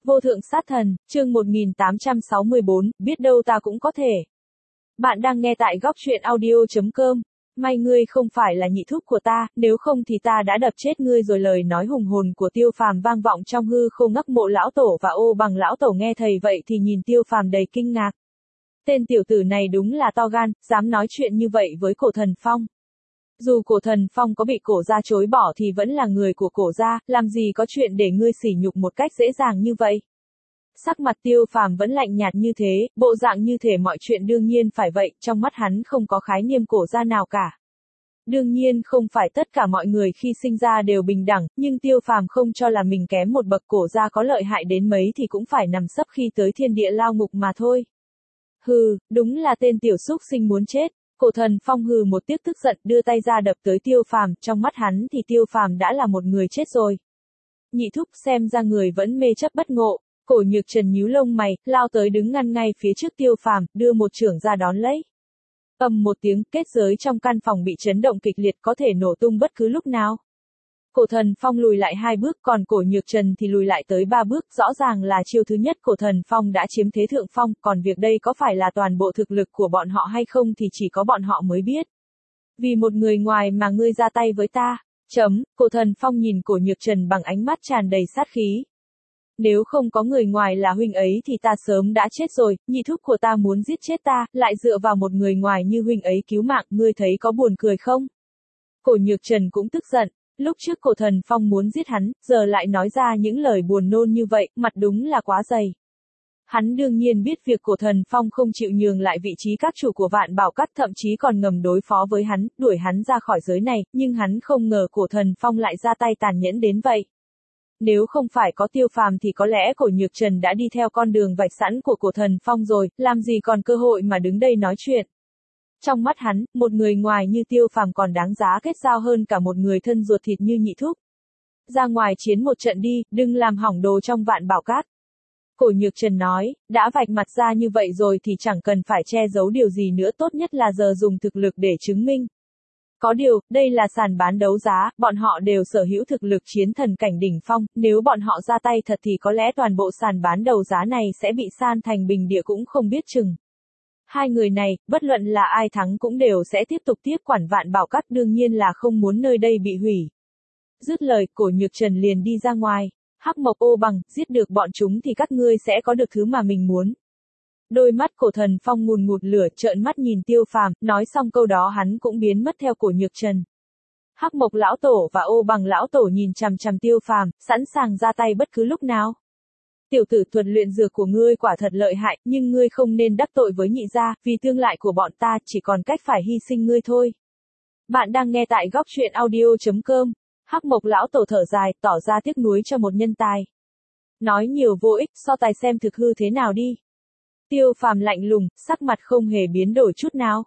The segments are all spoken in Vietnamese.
Vô thượng sát thần, chương 1864, biết đâu ta cũng có thể. Bạn đang nghe tại góc truyện audio.com. May ngươi không phải là nhị thúc của ta, nếu không thì ta đã đập chết ngươi rồi. Lời nói hùng hồn của Tiêu Phàm vang vọng trong hư không. Ngắc Mộ lão tổ và Ô Bằng lão tổ nghe thầy vậy thì nhìn Tiêu Phàm đầy kinh ngạc. Tên tiểu tử này đúng là to gan, dám nói chuyện như vậy với Cổ Thần Phong. Dù Cổ Thần Phong có bị Cổ gia chối bỏ thì vẫn là người của Cổ gia, làm gì có chuyện để ngươi sỉ nhục một cách dễ dàng như vậy. Sắc mặt Tiêu Phàm vẫn lạnh nhạt như thế, bộ dạng như thể mọi chuyện đương nhiên phải vậy, trong mắt hắn không có khái niệm Cổ gia nào cả. Đương nhiên không phải tất cả mọi người khi sinh ra đều bình đẳng, nhưng Tiêu Phàm không cho là mình kém một bậc. Cổ gia có lợi hại đến mấy thì cũng phải nằm sấp khi tới thiên địa lao ngục mà thôi. Hừ, đúng là tên tiểu súc sinh muốn chết. Cổ Thần Phong hừ một tiếng tức giận, đưa tay ra đập tới Tiêu Phàm, trong mắt hắn thì Tiêu Phàm đã là một người chết rồi. Nhị thúc xem ra người vẫn mê chấp bất ngộ. Cổ Nhược Trần nhíu lông mày, lao tới đứng ngăn ngay phía trước Tiêu Phàm, đưa một chưởng ra đón lấy. Ầm một tiếng, kết giới trong căn phòng bị chấn động kịch liệt, có thể nổ tung bất cứ lúc nào. Cổ Thần Phong lùi lại 2 bước, còn Cổ Nhược Trần thì lùi lại tới 3 bước, rõ ràng là chiêu thứ nhất Cổ Thần Phong đã chiếm thế thượng phong, còn việc đây có phải là toàn bộ thực lực của bọn họ hay không thì chỉ có bọn họ mới biết. Vì một người ngoài mà ngươi ra tay với ta. Cổ Thần Phong nhìn Cổ Nhược Trần bằng ánh mắt tràn đầy sát khí. Nếu không có người ngoài là huynh ấy thì ta sớm đã chết rồi, nhị thúc của ta muốn giết chết ta, lại dựa vào một người ngoài như huynh ấy cứu mạng, ngươi thấy có buồn cười không? Cổ Nhược Trần cũng tức giận, lúc trước Cổ Thần Phong muốn giết hắn, giờ lại nói ra những lời buồn nôn như vậy, mặt đúng là quá dày. Hắn đương nhiên biết việc Cổ Thần Phong không chịu nhường lại vị trí các chủ của Vạn Bảo Các, thậm chí còn ngầm đối phó với hắn, đuổi hắn ra khỏi giới này, nhưng hắn không ngờ Cổ Thần Phong lại ra tay tàn nhẫn đến vậy. Nếu không phải có Tiêu Phàm thì có lẽ Cổ Nhược Trần đã đi theo con đường vạch sẵn của Cổ Thần Phong rồi, làm gì còn cơ hội mà đứng đây nói chuyện. Trong mắt hắn, một người ngoài như Tiêu Phàm còn đáng giá kết giao hơn cả một người thân ruột thịt như nhị thúc. Ra ngoài chiến một trận đi, đừng làm hỏng đồ trong Vạn Bảo Các. Cổ Nhược Trần nói, đã vạch mặt ra như vậy rồi thì chẳng cần phải che giấu điều gì nữa, tốt nhất là giờ dùng thực lực để chứng minh. Có điều, đây là sàn bán đấu giá, bọn họ đều sở hữu thực lực chiến thần cảnh đỉnh phong, nếu bọn họ ra tay thật thì có lẽ toàn bộ sàn bán đấu giá này sẽ bị san thành bình địa cũng không biết chừng. Hai người này, bất luận là ai thắng cũng đều sẽ tiếp tục tiếp quản Vạn Bảo Các, đương nhiên là không muốn nơi đây bị hủy. Dứt lời, Cổ Nhược Trần liền đi ra ngoài. Hắc Mộc, Ô Bằng, giết được bọn chúng thì các ngươi sẽ có được thứ mà mình muốn. Đôi mắt Cổ Thần Phong ngùn ngụt lửa, trợn mắt nhìn Tiêu Phàm, nói xong câu đó hắn cũng biến mất theo Cổ Nhược Trần. Hắc Mộc lão tổ và Ô Bằng lão tổ nhìn chằm chằm Tiêu Phàm, sẵn sàng ra tay bất cứ lúc nào. Tiểu tử, thuật luyện dược của ngươi quả thật lợi hại, nhưng ngươi không nên đắc tội với nhị gia, vì tương lai của bọn ta chỉ còn cách phải hy sinh ngươi thôi. Bạn đang nghe tại góc truyện audio.com. Hắc Mộc lão tổ thở dài, tỏ ra tiếc nuối cho một nhân tài. Nói nhiều vô ích, so tài xem thực hư thế nào đi. Tiêu Phàm lạnh lùng, sắc mặt không hề biến đổi chút nào.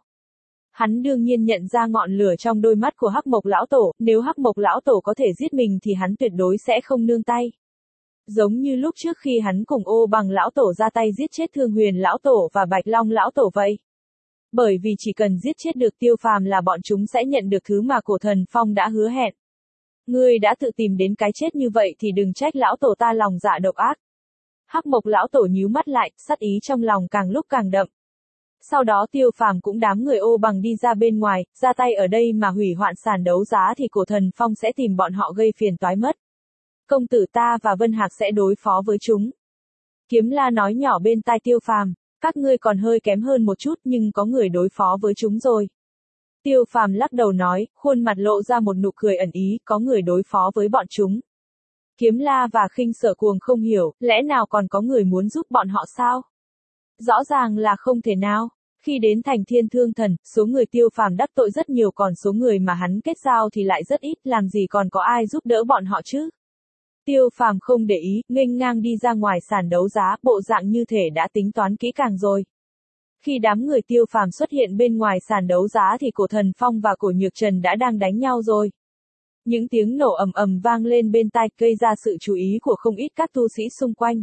Hắn đương nhiên nhận ra ngọn lửa trong đôi mắt của Hắc Mộc lão tổ, nếu Hắc Mộc lão tổ có thể giết mình thì hắn tuyệt đối sẽ không nương tay. Giống như lúc trước khi hắn cùng Ô Bằng lão tổ ra tay giết chết Thương Huyền lão tổ và Bạch Long lão tổ vậy. Bởi vì chỉ cần giết chết được Tiêu Phàm là bọn chúng sẽ nhận được thứ mà Cổ Thần Phong đã hứa hẹn. Ngươi đã tự tìm đến cái chết như vậy thì đừng trách lão tổ ta lòng dạ độc ác. Hắc Mộc lão tổ nhíu mắt lại, sát ý trong lòng càng lúc càng đậm. Sau đó Tiêu Phàm cũng đám người Ô Bằng đi ra bên ngoài, ra tay ở đây mà hủy hoại sàn đấu giá thì Cổ Thần Phong sẽ tìm bọn họ gây phiền toái mất. Công tử ta và Vân Hạc sẽ đối phó với chúng. Kiếm La nói nhỏ bên tai Tiêu Phàm, các ngươi còn hơi kém hơn một chút nhưng có người đối phó với chúng rồi. Tiêu Phàm lắc đầu nói, khuôn mặt lộ ra một nụ cười ẩn ý, có người đối phó với bọn chúng. Kiếm La và Khinh Sở Cuồng không hiểu, lẽ nào còn có người muốn giúp bọn họ sao? Rõ ràng là không thể nào. Khi đến thành Thiên Thương Thần, số người Tiêu Phàm đắc tội rất nhiều, còn số người mà hắn kết giao thì lại rất ít, làm gì còn có ai giúp đỡ bọn họ chứ? Tiêu Phàm không để ý, nghênh ngang đi ra ngoài sàn đấu giá, bộ dạng như thể đã tính toán kỹ càng rồi. Khi đám người Tiêu Phàm xuất hiện bên ngoài sàn đấu giá thì Cổ Thần Phong và Cổ Nhược Trần đã đang đánh nhau rồi. Những tiếng nổ ầm ầm vang lên bên tai, gây ra sự chú ý của không ít các tu sĩ xung quanh.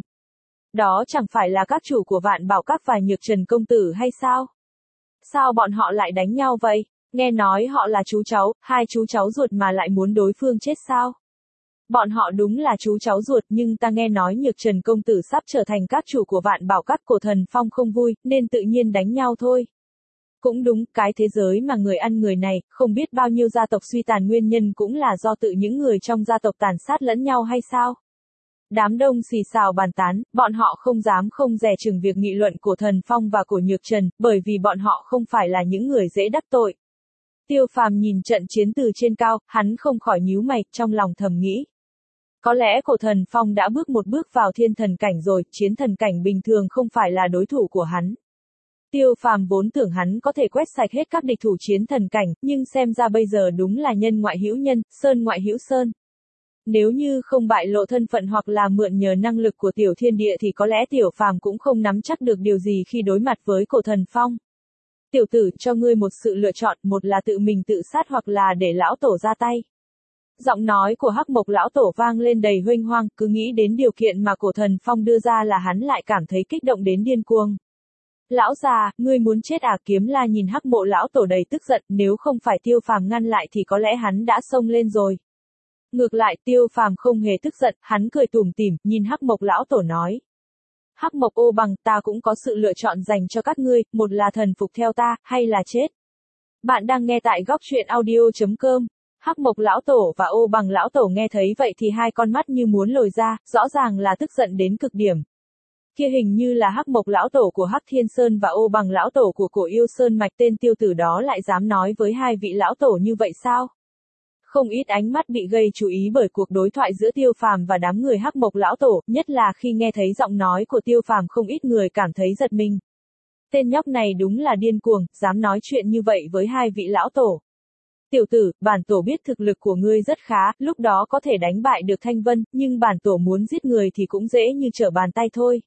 Đó chẳng phải là các chủ của Vạn Bảo Các và Nhược Trần công tử hay sao? Sao bọn họ lại đánh nhau vậy? Nghe nói họ là chú cháu, hai chú cháu ruột mà lại muốn đối phương chết sao? Bọn họ đúng là chú cháu ruột, nhưng ta nghe nói Nhược Trần công tử sắp trở thành các chủ của Vạn Bảo Các, Cổ Thần Phong không vui, nên tự nhiên đánh nhau thôi. Cũng đúng, cái thế giới mà người ăn người này, không biết bao nhiêu gia tộc suy tàn nguyên nhân cũng là do tự những người trong gia tộc tàn sát lẫn nhau hay sao? Đám đông xì xào bàn tán, bọn họ không dám không dè chừng việc nghị luận của Thần Phong và của Nhược Trần, bởi vì bọn họ không phải là những người dễ đắc tội. Tiêu Phàm nhìn trận chiến từ trên cao, hắn không khỏi nhíu mày, trong lòng thầm nghĩ. Có lẽ Cổ Thần Phong đã bước một bước vào thiên thần cảnh rồi, chiến thần cảnh bình thường không phải là đối thủ của hắn. Tiêu Phàm vốn tưởng hắn có thể quét sạch hết các địch thủ chiến thần cảnh, nhưng xem ra bây giờ đúng là nhân ngoại hữu nhân, sơn ngoại hữu sơn. Nếu như không bại lộ thân phận hoặc là mượn nhờ năng lực của tiểu thiên địa thì có lẽ Tiểu Phàm cũng không nắm chắc được điều gì khi đối mặt với Cổ Thần Phong. Tiểu tử, cho ngươi một sự lựa chọn, một là tự mình tự sát hoặc là để lão tổ ra tay. Giọng nói của Hắc Mộc lão tổ vang lên đầy huênh hoang, cứ nghĩ đến điều kiện mà Cổ Thần Phong đưa ra là hắn lại cảm thấy kích động đến điên cuồng. Lão già, ngươi muốn chết à? Kiếm La nhìn Hắc Mộ lão tổ đầy tức giận, nếu không phải Tiêu Phàm ngăn lại thì có lẽ hắn đã xông lên rồi. Ngược lại, Tiêu Phàm không hề tức giận, hắn cười tủm tỉm, nhìn Hắc Mộc lão tổ nói. Hắc Mộc Ô Bằng, ta cũng có sự lựa chọn dành cho các ngươi, một là thần phục theo ta, hay là chết. Bạn đang nghe tại góc truyện audio.com. Hắc Mộc lão tổ và Ô Bằng lão tổ nghe thấy vậy thì hai con mắt như muốn lồi ra, rõ ràng là tức giận đến cực điểm. Kia hình như là Hắc Mộc lão tổ của Hắc Thiên Sơn và Ô Bằng lão tổ của Cổ Yêu Sơn mạch, tên tiêu tử đó lại dám nói với hai vị lão tổ như vậy sao? Không ít ánh mắt bị gây chú ý bởi cuộc đối thoại giữa Tiêu Phàm và đám người Hắc Mộc lão tổ, nhất là khi nghe thấy giọng nói của Tiêu Phàm không ít người cảm thấy giật mình. Tên nhóc này đúng là điên cuồng, dám nói chuyện như vậy với hai vị lão tổ. Tiểu tử, bản tổ biết thực lực của ngươi rất khá, lúc đó có thể đánh bại được Thanh Vân, nhưng bản tổ muốn giết người thì cũng dễ như trở bàn tay thôi.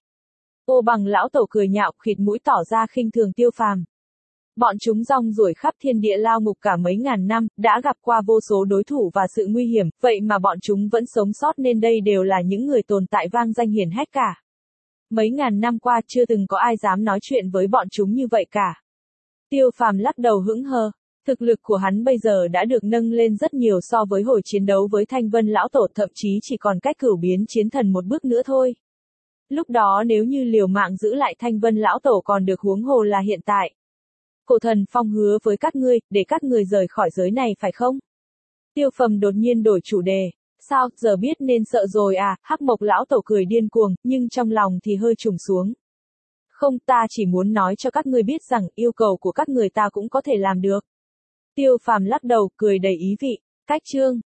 Ô Bằng lão tổ cười nhạo, khịt mũi tỏ ra khinh thường Tiêu Phàm. Bọn chúng rong ruổi khắp thiên địa lao ngục cả mấy ngàn năm, đã gặp qua vô số đối thủ và sự nguy hiểm, vậy mà bọn chúng vẫn sống sót nên đây đều là những người tồn tại vang danh hiển hách cả. Mấy ngàn năm qua chưa từng có ai dám nói chuyện với bọn chúng như vậy cả. Tiêu Phàm lắc đầu hững hờ. Thực lực của hắn bây giờ đã được nâng lên rất nhiều so với hồi chiến đấu với Thanh Vân lão tổ, thậm chí chỉ còn cách cửu biến chiến thần một bước nữa thôi. Lúc đó nếu như liều mạng giữ lại Thanh Vân lão tổ còn được, huống hồ là hiện tại. Cổ Thần Phong hứa với các ngươi, để các người rời khỏi giới này phải không? Tiêu Phàm đột nhiên đổi chủ đề. Sao, giờ biết nên sợ rồi à? Hắc Mộc lão tổ cười điên cuồng, nhưng trong lòng thì hơi trùng xuống. Không, ta chỉ muốn nói cho các ngươi biết rằng, yêu cầu của các người ta cũng có thể làm được. Tiêu Phàm lắc đầu, cười đầy ý vị. Cách chương